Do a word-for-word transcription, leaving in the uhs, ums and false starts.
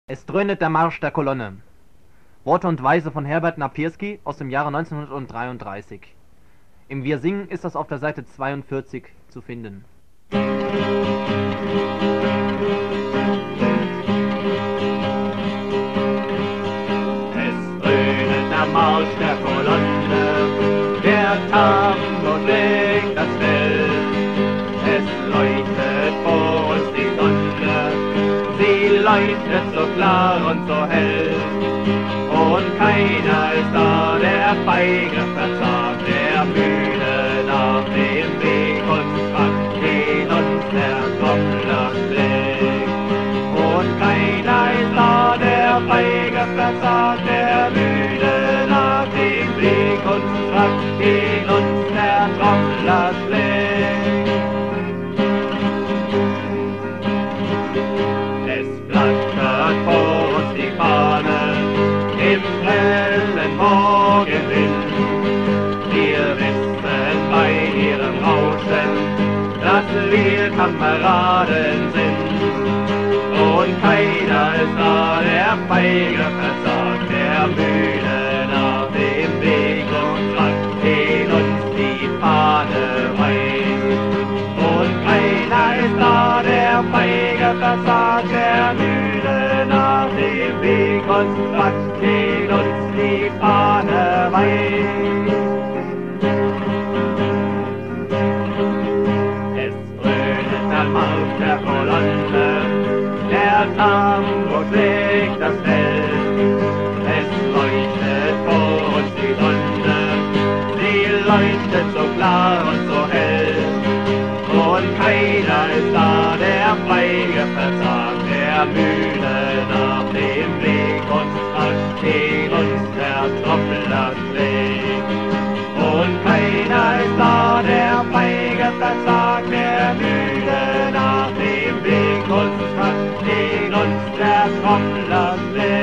Es dröhnet der Marsch der Kolonne. Worte und Weise von Herbert Napierski aus dem Jahre neunzehnhundertdreiunddreißig. Im Wir singen ist das auf der Seite zweiundvierzig zu finden. Es dröhnet der Marsch der Kolonne, der Tambour schlägt das Feld. Es leuchtet vor uns die Sonne, sie leuchtet so klar und so hell. Und keiner ist da, der feige verzagt, der müde nach dem Weg uns fragt, den uns der Trommler schlägt. Und keiner ist da, der feige verzagt, der müde nach dem Weg uns fragt, den uns der Trommler schlägt. Es flattert vor uns die Fahne im hellen Morgenwind. Wir wissen bei ihrem Rauschen, dass wir Kameraden sind. Und keiner ist da, der feige versagt, der müde nach dem Weg und fragt, den uns die Fahne weist. Und keiner ist da, der feige versagt, der müde nach dem Weg uns fragt, den uns die Fahne weist. Es dröhnet der Marsch der Kolonne, der Tambour schlägt das Feld. Es leuchtet vor uns die Sonne, sie leuchtet so klar und so hell. Und keiner ist da, der feige versagt, der müde nach dem Weg uns fragt, den uns der Trommler schlägt. Und keiner ist da, der feige versagt, der müde nach dem Weg uns fragt, den uns der Trommler schlägt.